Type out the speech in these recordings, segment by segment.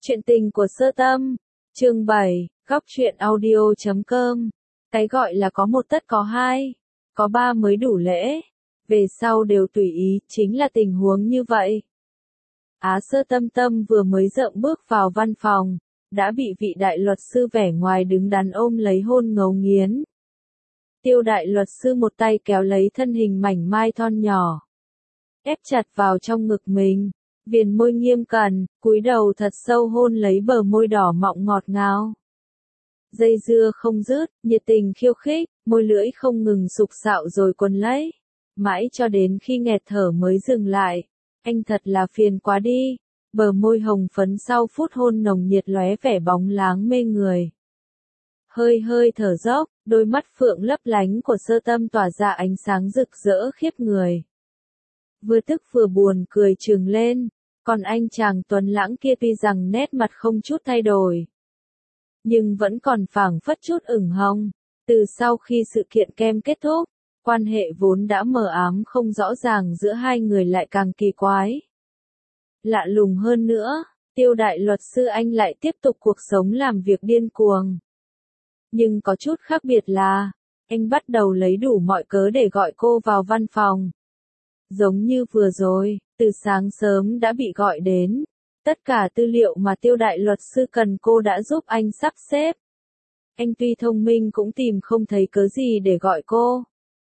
Chuyện tình của Sơ Tâm, chương 7, góc truyện audio.com. Cái gọi là có một tất có hai, có ba mới đủ lễ, về sau đều tùy ý, chính là tình huống như vậy. Sơ Tâm Tâm vừa mới dậm bước vào văn phòng, đã bị vị đại luật sư vẻ ngoài đứng đắn ôm lấy hôn ngấu nghiến. Tiêu đại luật sư một tay kéo lấy thân hình mảnh mai thon nhỏ, ép chặt vào trong ngực mình. Viền môi nghiêm cẩn, cúi đầu thật sâu hôn lấy bờ môi đỏ mọng ngọt ngào. Dây dưa không dứt, nhiệt tình khiêu khích, môi lưỡi không ngừng sục sạo rồi quấn lấy. Mãi cho đến khi nghẹt thở mới dừng lại. Anh thật là phiền quá đi. Bờ môi hồng phấn sau phút hôn nồng nhiệt lóe vẻ bóng láng mê người. Hơi hơi thở dốc, đôi mắt phượng lấp lánh của Sơ Tâm tỏa ra ánh sáng rực rỡ khiếp người. Vừa tức vừa buồn cười trừng lên, còn anh chàng tuấn lãng kia tuy rằng nét mặt không chút thay đổi, nhưng vẫn còn phảng phất chút ửng hồng. Từ sau khi sự kiện kem kết thúc, quan hệ vốn đã mờ ám không rõ ràng giữa hai người lại càng kỳ quái. Lạ lùng hơn nữa, Tiêu đại luật sư anh lại tiếp tục cuộc sống làm việc điên cuồng. Nhưng có chút khác biệt là, anh bắt đầu lấy đủ mọi cớ để gọi cô vào văn phòng. Giống như vừa rồi, từ sáng sớm đã bị gọi đến. Tất cả tư liệu mà Tiêu đại luật sư cần cô đã giúp anh sắp xếp. Anh tuy thông minh cũng tìm không thấy cớ gì để gọi cô.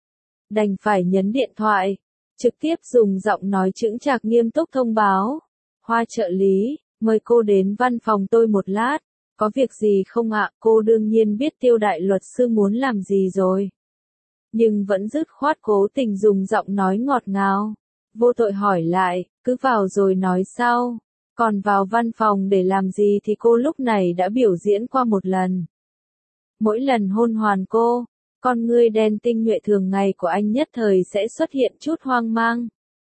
Đành phải nhấn điện thoại, trực tiếp dùng giọng nói chững chạc nghiêm túc thông báo. Hoa trợ lý, mời cô đến văn phòng tôi một lát. Có việc gì không ạ? Cô đương nhiên biết Tiêu đại luật sư muốn làm gì rồi. Nhưng vẫn dứt khoát cố tình dùng giọng nói ngọt ngào. Vô tội hỏi lại, cứ vào rồi nói sau. Còn vào văn phòng để làm gì thì cô lúc này đã biểu diễn qua một lần. Mỗi lần hôn hoàn cô, con ngươi đen tinh nhuệ thường ngày của anh nhất thời sẽ xuất hiện chút hoang mang.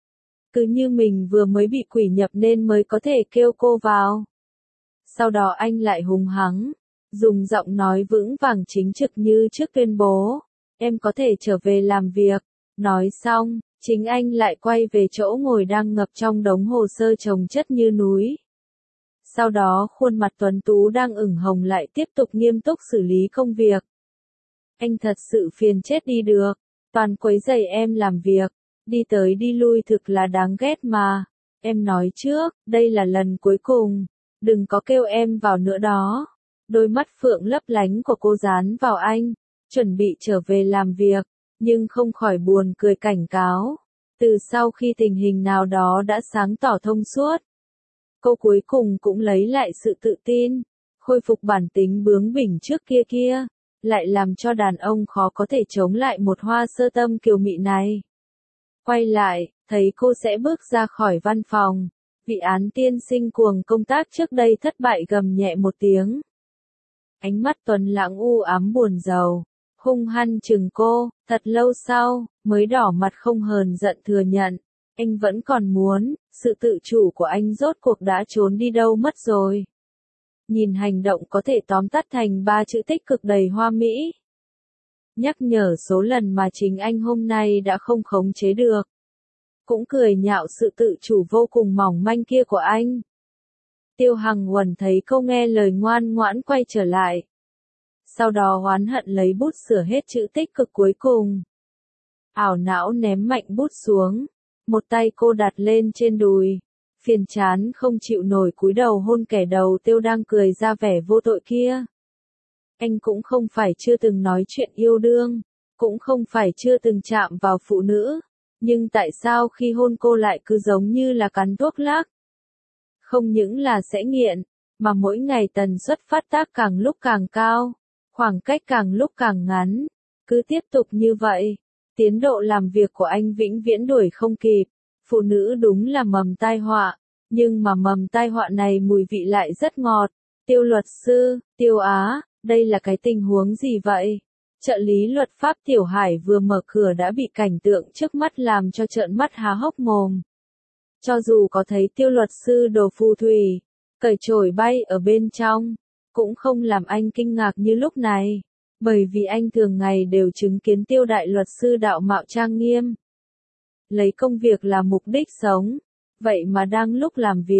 Cứ như mình vừa mới bị quỷ nhập nên mới có thể kêu cô vào. Sau đó anh lại hùng hắng, dùng giọng nói vững vàng chính trực như trước tuyên bố. Em có thể trở về làm việc. Nói xong, chính anh lại quay về chỗ ngồi đang ngập trong đống hồ sơ chồng chất như núi. Sau đó khuôn mặt tuấn tú đang ửng hồng lại tiếp tục nghiêm túc xử lý công việc. Anh thật sự phiền chết đi được. Toàn quấy rầy em làm việc. Đi tới đi lui thực là đáng ghét mà. Em nói trước, đây là lần cuối cùng. Đừng có kêu em vào nữa đó. Đôi mắt phượng lấp lánh của cô dán vào anh. Chuẩn bị trở về làm việc, nhưng không khỏi buồn cười cảnh cáo. Từ sau khi tình hình nào đó đã sáng tỏ thông suốt, cô cuối cùng cũng lấy lại sự tự tin, khôi phục bản tính bướng bỉnh trước kia, lại làm cho đàn ông khó có thể chống lại một Hoa Sơ Tâm kiều mị này. Quay lại, thấy cô sẽ bước ra khỏi văn phòng, vị án tiên sinh cuồng công tác trước đây thất bại gầm nhẹ một tiếng. Ánh mắt tuấn lãng u ám buồn rầu, hung hăng chừng cô, thật lâu sau, mới đỏ mặt không hờn giận thừa nhận, anh vẫn còn muốn, sự tự chủ của anh rốt cuộc đã trốn đi đâu mất rồi. Nhìn hành động có thể tóm tắt thành 3 chữ tích cực đầy hoa mỹ. Nhắc nhở số lần mà chính anh hôm nay đã không khống chế được. Cũng cười nhạo sự tự chủ vô cùng mỏng manh kia của anh. Tiêu Hằng Uẩn thấy cô nghe lời ngoan ngoãn quay trở lại. Sau đó oán hận lấy bút sửa hết chữ tích cực cuối cùng. Ảo não ném mạnh bút xuống. Một tay cô đặt lên trên đùi. Phiền chán không chịu nổi cúi đầu hôn kẻ đầu tiêu đang cười ra vẻ vô tội kia. Anh cũng không phải chưa từng nói chuyện yêu đương. Cũng không phải chưa từng chạm vào phụ nữ. Nhưng tại sao khi hôn cô lại cứ giống như là cắn thuốc lắc? Không những là sẽ nghiện, mà mỗi ngày tần suất phát tác càng lúc càng cao. Khoảng cách càng lúc càng ngắn. Cứ tiếp tục như vậy, tiến độ làm việc của anh vĩnh viễn đuổi không kịp. Phụ nữ đúng là mầm tai họa, nhưng mà mầm tai họa này mùi vị lại rất ngọt. Tiêu luật sư, Tiêu Á, đây là cái tình huống gì vậy? Trợ lý luật pháp Tiểu Hải vừa mở cửa đã bị cảnh tượng trước mắt làm cho trợn mắt há hốc mồm. Cho dù có thấy Tiêu luật sư đồ phù thủy, cởi trổi bay ở bên trong, cũng không làm anh kinh ngạc như lúc này, bởi vì anh thường ngày đều chứng kiến Tiêu đại luật sư đạo mạo trang nghiêm, lấy công việc là mục đích sống, vậy mà đang lúc làm việc,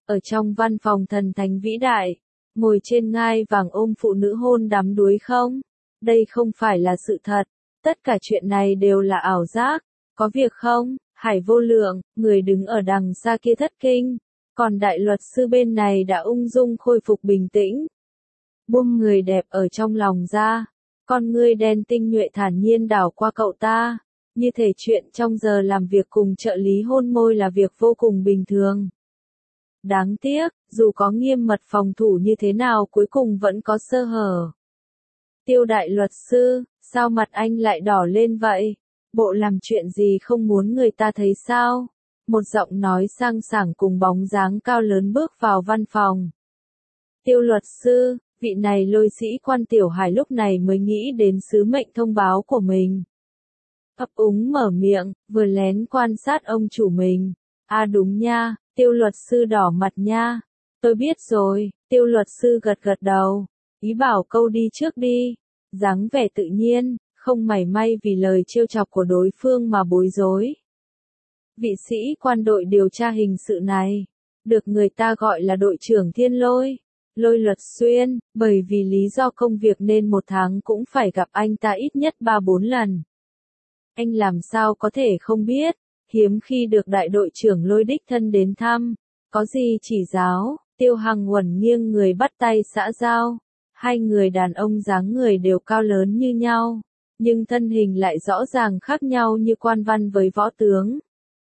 Ở trong văn phòng thần thánh vĩ đại, ngồi trên ngai vàng ôm phụ nữ hôn đắm đuối không? Đây không phải là sự thật. Tất cả chuyện này đều là ảo giác. Có việc không? Hải Vô Lượng, người đứng ở đằng xa kia thất kinh. Còn đại luật sư bên này đã ung dung khôi phục bình tĩnh. Buông người đẹp ở trong lòng ra. Con ngươi đen tinh nhuệ thản nhiên đảo qua cậu ta. Như thể chuyện trong giờ làm việc cùng trợ lý hôn môi là việc vô cùng bình thường. Đáng tiếc, dù có nghiêm mật phòng thủ như thế nào cuối cùng vẫn có sơ hở. Tiêu đại luật sư, sao mặt anh lại đỏ lên vậy? Bộ làm chuyện gì không muốn người ta thấy sao? Một giọng nói sang sảng cùng bóng dáng cao lớn bước vào văn phòng. Tiêu luật sư, vị này Lôi sĩ quan Tiểu Hải lúc này mới nghĩ đến sứ mệnh thông báo của mình. Ấp úng mở miệng, vừa lén quan sát ông chủ mình. À đúng nha, Tiêu luật sư đỏ mặt nha. Tôi biết rồi, Tiêu luật sư gật gật đầu. Ý bảo câu đi trước đi. Dáng vẻ tự nhiên, không mảy may vì lời trêu chọc của đối phương mà bối rối. Vị sĩ quan đội điều tra hình sự này, được người ta gọi là đội trưởng Thiên Lôi, Lôi Luật Xuyên, bởi vì lý do công việc nên một tháng cũng phải gặp anh ta ít nhất 3-4 lần. Anh làm sao có thể không biết, hiếm khi được đại đội trưởng Lôi đích thân đến thăm, có gì chỉ giáo, Tiêu Hằng Uẩn nghiêng người bắt tay xã giao. Hai người đàn ông dáng người đều cao lớn như nhau, nhưng thân hình lại rõ ràng khác nhau như quan văn với võ tướng.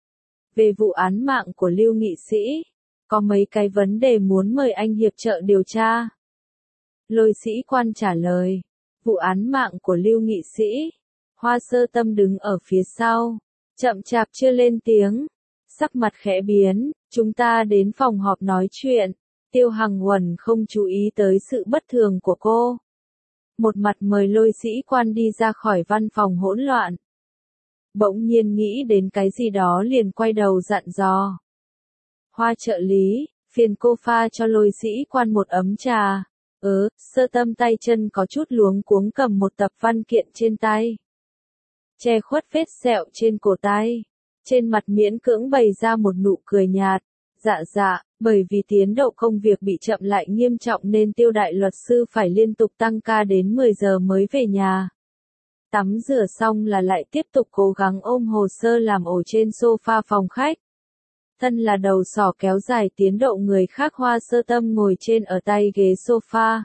Về vụ án mạng của Lưu nghị sĩ, có mấy cái vấn đề muốn mời anh hiệp trợ điều tra. Lôi sĩ quan trả lời, vụ án mạng của Lưu nghị sĩ. Hoa Sơ Tâm đứng ở phía sau, chậm chạp chưa lên tiếng, sắc mặt khẽ biến, chúng ta đến phòng họp nói chuyện. Tiêu Hằng Uẩn không chú ý tới sự bất thường của cô. Một mặt mời Lôi sĩ quan đi ra khỏi văn phòng hỗn loạn. Bỗng nhiên nghĩ đến cái gì đó liền quay đầu dặn dò. Hoa trợ lý, phiền cô pha cho Lôi sĩ quan một ấm trà. Sơ Tâm tay chân có chút luống cuống cầm một tập văn kiện trên tay. Che khuất vết sẹo trên cổ tay. Trên mặt miễn cưỡng bày ra một nụ cười nhạt. Dạ, bởi vì tiến độ công việc bị chậm lại nghiêm trọng nên Tiêu đại luật sư phải liên tục tăng ca đến 10 giờ mới về nhà. Tắm rửa xong là lại tiếp tục cố gắng ôm hồ sơ làm ổ trên sofa phòng khách. Thân là đầu sỏ kéo dài tiến độ người khác. Hoa Sơ Tâm ngồi trên ở tay ghế sofa.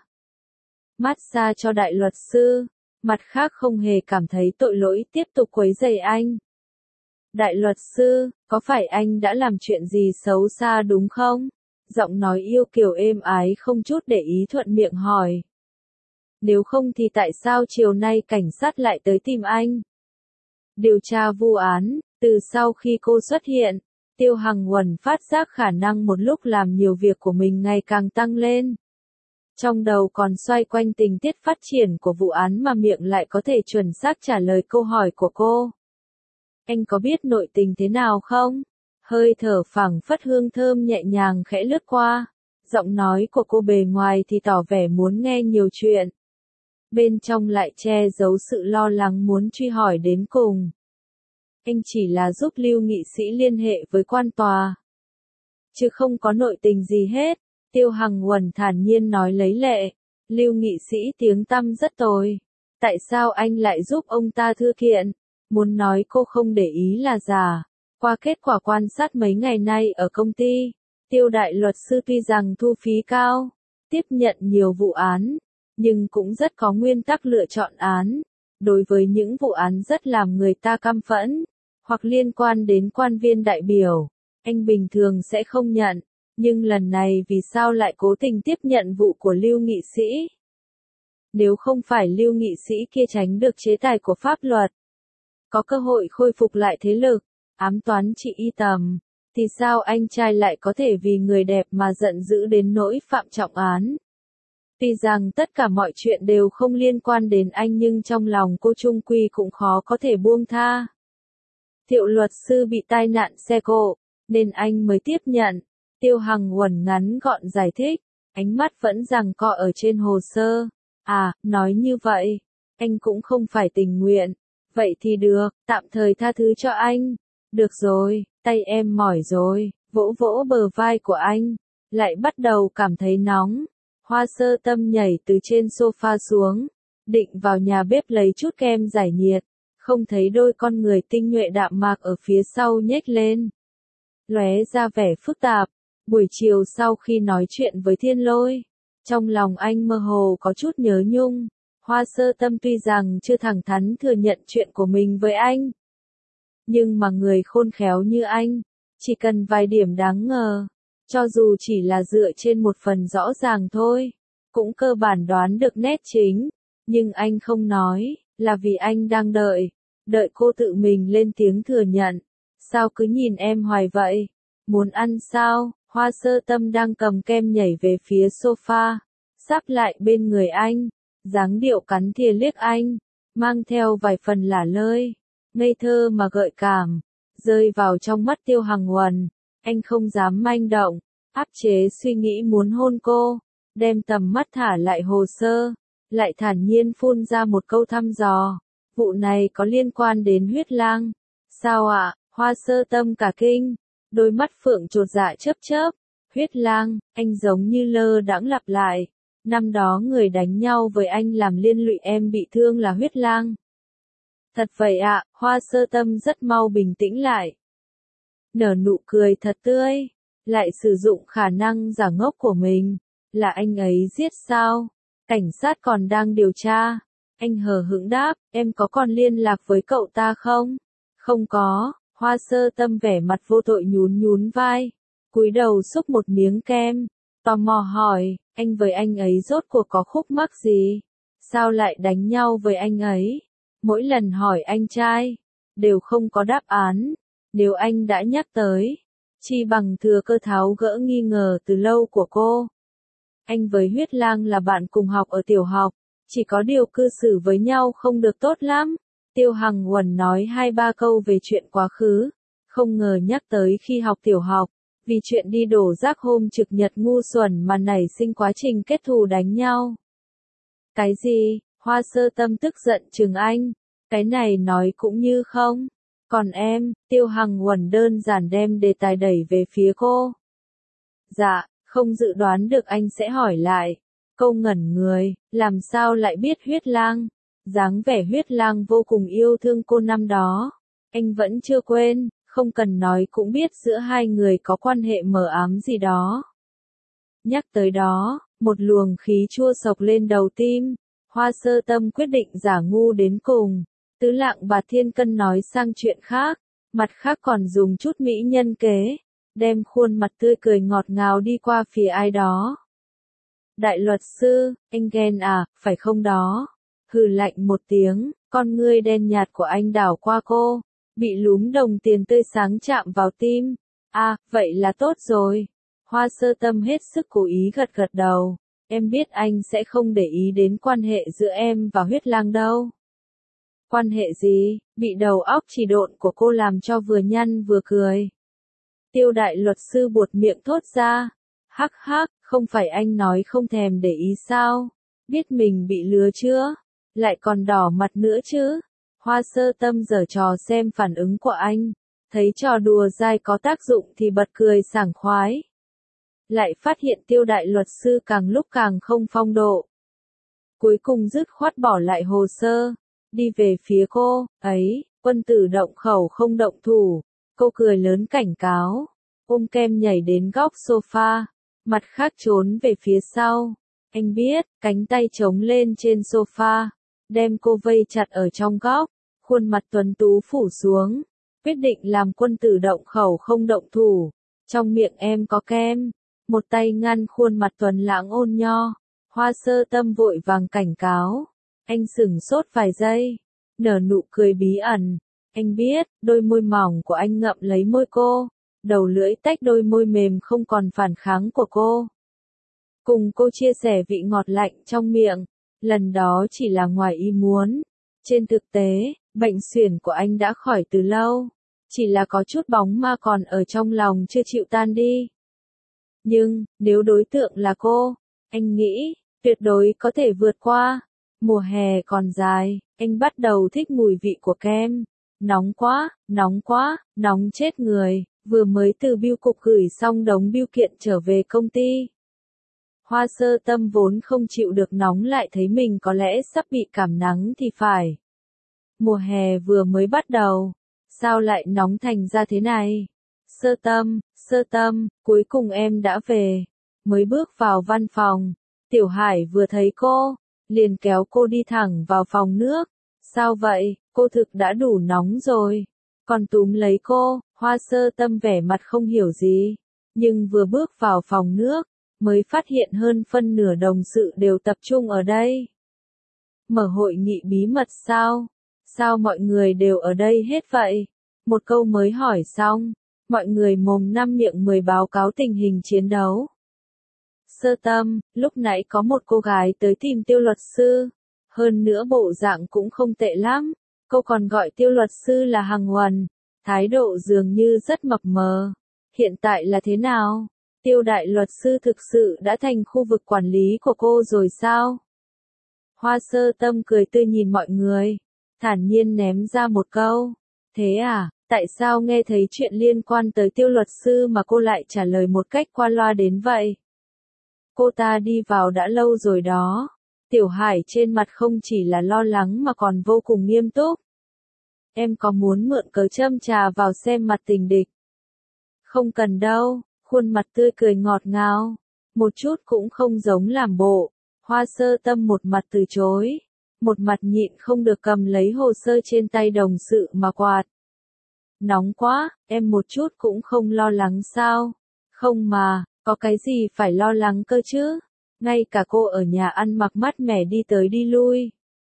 Massage cho đại luật sư, mặt khác không hề cảm thấy tội lỗi tiếp tục quấy rầy anh. Đại luật sư, có phải anh đã làm chuyện gì xấu xa đúng không? Giọng nói yêu kiều êm ái không chút để ý thuận miệng hỏi. Nếu không thì tại sao chiều nay cảnh sát lại tới tìm anh? Điều tra vụ án, từ sau khi cô xuất hiện, Tiêu Hằng Uẩn phát giác khả năng một lúc làm nhiều việc của mình ngày càng tăng lên. Trong đầu còn xoay quanh tình tiết phát triển của vụ án mà miệng lại có thể chuẩn xác trả lời câu hỏi của cô. Anh có biết nội tình thế nào không? Hơi thở phảng phất hương thơm nhẹ nhàng khẽ lướt qua. Giọng nói của cô bề ngoài thì tỏ vẻ muốn nghe nhiều chuyện. Bên trong lại che giấu sự lo lắng muốn truy hỏi đến cùng. Anh chỉ là giúp Lưu nghị sĩ liên hệ với quan tòa. Chứ không có nội tình gì hết. Tiêu Hằng Uẩn thản nhiên nói lấy lệ. Lưu nghị sĩ tiếng tăm rất tồi. Tại sao anh lại giúp ông ta thư kiện? Muốn nói cô không để ý là giả. Qua kết quả quan sát mấy ngày nay ở công ty, Tiêu đại luật sư tuy rằng thu phí cao, tiếp nhận nhiều vụ án, nhưng cũng rất có nguyên tắc lựa chọn án. Đối với những vụ án rất làm người ta căm phẫn, hoặc liên quan đến quan viên đại biểu, anh bình thường sẽ không nhận. Nhưng lần này vì sao lại cố tình tiếp nhận vụ của Lưu nghị sĩ? Nếu không phải Lưu nghị sĩ kia tránh được chế tài của pháp luật, có cơ hội khôi phục lại thế lực, ám toán chị Y Tầm, thì sao anh trai lại có thể vì người đẹp mà giận dữ đến nỗi phạm trọng án? Tuy rằng tất cả mọi chuyện đều không liên quan đến anh nhưng trong lòng cô chung quy cũng khó có thể buông tha. Thiệu luật sư bị tai nạn xe cộ, nên anh mới tiếp nhận. Tiêu Hằng Uẩn ngắn gọn giải thích, ánh mắt vẫn giằng co ở trên hồ sơ. À, nói như vậy, anh cũng không phải tình nguyện. Vậy thì được, tạm thời tha thứ cho anh. Được rồi, tay em mỏi rồi, vỗ vỗ bờ vai của anh. lại bắt đầu cảm thấy nóng. Hoa Sơ Tâm nhảy từ trên sofa xuống, định vào nhà bếp lấy chút kem giải nhiệt, không thấy đôi con người tinh nhuệ đạm mạc ở phía sau nhếch lên, lóe ra vẻ phức tạp. Buổi chiều sau khi nói chuyện với Thiên Lôi, trong lòng anh mơ hồ có chút nhớ nhung. Hoa Sơ Tâm tuy rằng chưa thẳng thắn thừa nhận chuyện của mình với anh, nhưng mà người khôn khéo như anh, chỉ cần vài điểm đáng ngờ, cho dù chỉ là dựa trên một phần rõ ràng thôi, cũng cơ bản đoán được nét chính. Nhưng anh không nói, là vì anh đang đợi cô tự mình lên tiếng thừa nhận. Sao cứ nhìn em hoài vậy? Muốn ăn sao? Hoa Sơ Tâm đang cầm kem nhảy về phía sofa, sắp lại bên người anh, dáng điệu cắn thìa liếc anh, mang theo vài phần lả lơi, ngây thơ mà gợi cảm, rơi vào trong mắt Tiêu Hằng Huần. Anh không dám manh động, áp chế suy nghĩ muốn hôn cô, đem tầm mắt thả lại hồ sơ, lại thản nhiên phun ra một câu thăm dò. Vụ này có liên quan đến Huyết Lang. Sao ạ? Hoa Sơ Tâm cả kinh, đôi mắt phượng chột dạ chớp chớp. Huyết Lang, anh giống như lơ đãng lặp lại. Năm đó người đánh nhau với anh làm liên lụy em bị thương là Huyết Lang. Thật vậy ạ, Hoa Sơ Tâm rất mau bình tĩnh lại. Nở nụ cười thật tươi, lại sử dụng khả năng giả ngốc của mình. Là anh ấy giết sao? Cảnh sát còn đang điều tra. Anh hờ hững đáp, em có còn liên lạc với cậu ta không? Không có. Hoa Sơ Tâm vẻ mặt vô tội nhún vai, cúi đầu xúc một miếng kem, tò mò hỏi, anh với anh ấy rốt cuộc có khúc mắc gì? Sao lại đánh nhau với anh ấy? Mỗi lần hỏi anh trai, đều không có đáp án. Nếu anh đã nhắc tới, chi bằng thừa cơ tháo gỡ nghi ngờ từ lâu của cô. Anh với Huyết Lang là bạn cùng học ở tiểu học, chỉ có điều cư xử với nhau không được tốt lắm. Tiêu Hằng Huần nói 2-3 câu về chuyện quá khứ, không ngờ nhắc tới khi học tiểu học, vì chuyện đi đổ rác hôm trực nhật ngu xuẩn mà nảy sinh quá trình kết thù đánh nhau. Cái gì? Hoa Sơ Tâm tức giận chừng anh, cái này nói cũng như không. Còn em, Tiêu Hằng Huần đơn giản đem đề tài đẩy về phía cô. Dạ, không dự đoán được anh sẽ hỏi lại. Câu ngẩn người, làm sao lại biết Huyết Lang? Dáng vẻ Huyết Lang vô cùng yêu thương cô năm đó. Anh vẫn chưa quên, không cần nói cũng biết giữa hai người có quan hệ mờ ám gì đó. Nhắc tới đó, một luồng khí chua sộc lên đầu tim. Hoa Sơ Tâm quyết định giả ngu đến cùng. Tứ Lạng Bạt Thiên Cân nói sang chuyện khác, mặt khác còn dùng chút mỹ nhân kế, đem khuôn mặt tươi cười ngọt ngào đi qua phía ai đó. Đại luật sư, anh ghen à, phải không đó? Hừ lạnh một tiếng, con ngươi đen nhạt của anh đảo qua cô, bị lúm đồng tiền tươi sáng chạm vào tim. À, vậy là tốt rồi. Hoa Sơ Tâm hết sức cố ý gật đầu. Em biết anh sẽ không để ý đến quan hệ giữa em và Huyết Lang đâu. Quan hệ gì? Bị đầu óc chỉ độn của cô làm cho vừa nhăn vừa cười. Tiêu đại luật sư buột miệng thốt ra. Hắc hắc, không phải anh nói không thèm để ý sao? Biết mình bị lừa chưa? Lại còn đỏ mặt nữa chứ? Hoa Sơ Tâm giở trò xem phản ứng của anh. Thấy trò đùa dai có tác dụng thì bật cười sảng khoái. Lại phát hiện tiêu đại luật sư càng lúc càng không phong độ. Cuối cùng dứt khoát bỏ lại hồ sơ, đi về phía cô, ấy, quân tử động khẩu không động thủ. Cô cười lớn cảnh cáo, ôm kem nhảy đến góc sofa, mặt khác trốn về phía sau. Anh biết, cánh tay chống lên trên sofa, đem cô vây chặt ở trong góc, khuôn mặt tuấn tú phủ xuống, quyết định làm quân tử động khẩu không động thủ. Trong miệng em có kem, một tay ngăn khuôn mặt tuấn lãng ôn nho. Hoa Sơ Tâm vội vàng cảnh cáo. Anh sửng sốt vài giây, nở nụ cười bí ẩn. Anh biết, đôi môi mỏng của anh ngậm lấy môi cô, đầu lưỡi tách đôi môi mềm không còn phản kháng của cô. Cùng cô chia sẻ vị ngọt lạnh trong miệng, lần đó chỉ là ngoài ý muốn. Trên thực tế, bệnh suyễn của anh đã khỏi từ lâu, chỉ là có chút bóng ma còn ở trong lòng chưa chịu tan đi. Nhưng, nếu đối tượng là cô, anh nghĩ, tuyệt đối có thể vượt qua. Mùa hè còn dài, anh bắt đầu thích mùi vị của kem. Nóng quá, nóng chết người. vừa mới từ bưu cục gửi xong đống bưu kiện trở về công ty. Hoa Sơ Tâm vốn không chịu được nóng lại thấy mình có lẽ sắp bị cảm nắng thì phải. Mùa hè vừa mới bắt đầu, sao lại nóng thành ra thế này? Sơ Tâm, cuối cùng em đã về. Mới bước vào văn phòng, Tiểu Hải vừa thấy cô, liền kéo cô đi thẳng vào phòng nước. Sao vậy, cô thực đã đủ nóng rồi. Còn túm lấy cô, Hoa Sơ Tâm vẻ mặt không hiểu gì. Nhưng vừa bước vào phòng nước, mới phát hiện hơn phân nửa đồng sự đều tập trung ở đây. Mở hội nghị bí mật sao? Sao mọi người đều ở đây hết vậy? Một câu mới hỏi xong, mọi người mồm năm miệng mười báo cáo tình hình chiến đấu. Sơ Tâm, lúc nãy có một cô gái tới tìm Tiêu luật sư. Hơn nữa bộ dạng cũng không tệ lắm. Cô còn gọi Tiêu luật sư là Hằng Huần. Thái độ dường như rất mập mờ. Hiện tại là thế nào? Tiêu đại luật sư thực sự đã thành khu vực quản lý của cô rồi sao? Hoa Sơ Tâm cười tươi nhìn mọi người, thản nhiên ném ra một câu. Thế à, tại sao nghe thấy chuyện liên quan tới Tiêu luật sư mà cô lại trả lời một cách qua loa đến vậy? Cô ta đi vào đã lâu rồi đó. Tiểu Hải trên mặt không chỉ là lo lắng mà còn vô cùng nghiêm túc. Em có muốn mượn cớ châm trà vào xem mặt tình địch? Không cần đâu, khuôn mặt tươi cười ngọt ngào, một chút cũng không giống làm bộ. Hoa Sơ Tâm một mặt từ chối, một mặt nhịn không được cầm lấy hồ sơ trên tay đồng sự mà quạt. Nóng quá, em một chút cũng không lo lắng sao? Không mà, có cái gì phải lo lắng cơ chứ? Ngay cả cô ở nhà ăn mặc mát mẻ đi tới đi lui.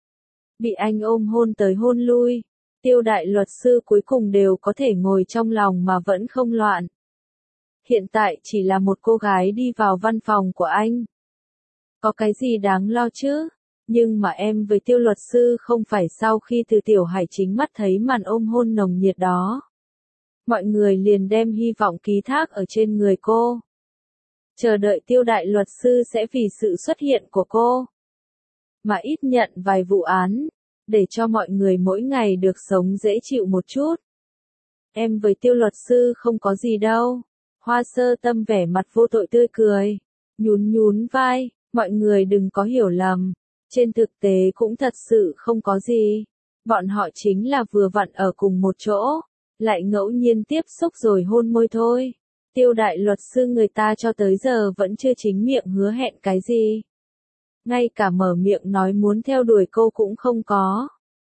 Bị anh ôm hôn tới hôn lui, Tiêu đại luật sư cuối cùng đều có thể ngồi trong lòng mà vẫn không loạn. Hiện tại chỉ là một cô gái đi vào văn phòng của anh. Có cái gì đáng lo chứ? Nhưng mà em với Tiêu luật sư không phải sau khi từ Tiểu Hải chính mắt thấy màn ôm hôn nồng nhiệt đó. Mọi người liền đem hy vọng ký thác ở trên người cô. Chờ đợi Tiêu đại luật sư sẽ vì sự xuất hiện của cô mà ít nhận vài vụ án, để cho mọi người mỗi ngày được sống dễ chịu một chút. Em với Tiêu luật sư không có gì đâu. Hoa Sơ Tâm vẻ mặt vô tội tươi cười, nhún vai, mọi người đừng có hiểu lầm. Trên thực tế cũng thật sự không có gì. Bọn họ chính là vừa vặn ở cùng một chỗ, lại ngẫu nhiên tiếp xúc rồi hôn môi thôi. Tiêu đại luật sư người ta cho tới giờ vẫn chưa chính miệng hứa hẹn cái gì. Ngay cả mở miệng nói muốn theo đuổi cô cũng không có.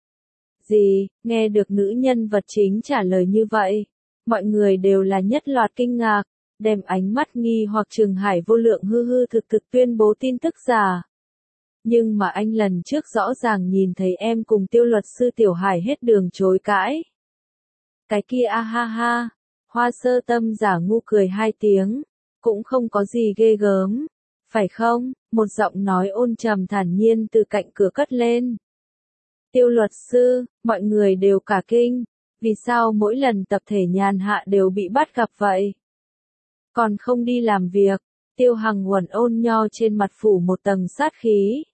Gì, nghe được nữ nhân vật chính trả lời như vậy, mọi người đều là nhất loạt kinh ngạc, đem ánh mắt nghi hoặc Trường Hải vô lượng hư thực tuyên bố tin tức giả. Nhưng mà anh lần trước rõ ràng nhìn thấy em cùng Tiêu luật sư Tiểu Hải hết đường chối cãi. Cái kia a ha ha, Hoa Sơ Tâm giả ngu cười hai tiếng, cũng không có gì ghê gớm, phải không? Một giọng nói ôn trầm thản nhiên từ cạnh cửa cất lên. Tiêu luật sư, mọi người đều cả kinh, vì sao mỗi lần tập thể nhàn hạ đều bị bắt gặp vậy? Còn không đi làm việc, Tiêu Hằng Huần ôn nho trên mặt phủ một tầng sát khí.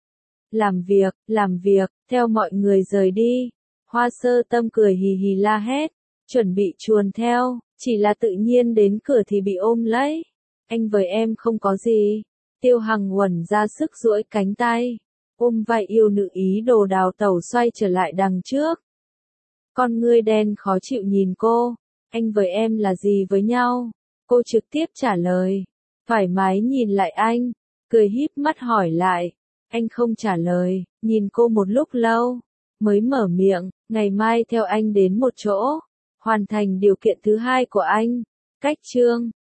Làm việc, theo mọi người rời đi. Hoa Sơ Tâm cười hì hì la hét, chuẩn bị chuồn theo, chỉ là tự nhiên đến cửa thì bị ôm lấy. Anh với em không có gì. Tiêu Hằng Huần ra sức duỗi cánh tay, ôm vai yêu nữ ý đồ đào tẩu xoay trở lại đằng trước. Con ngươi đen khó chịu nhìn cô, anh với em là gì với nhau? Cô trực tiếp trả lời, thoải mái nhìn lại anh, cười híp mắt hỏi lại. Anh không trả lời, nhìn cô một lúc lâu, mới mở miệng, ngày mai theo anh đến một chỗ, hoàn thành điều kiện thứ hai của anh. Cách chương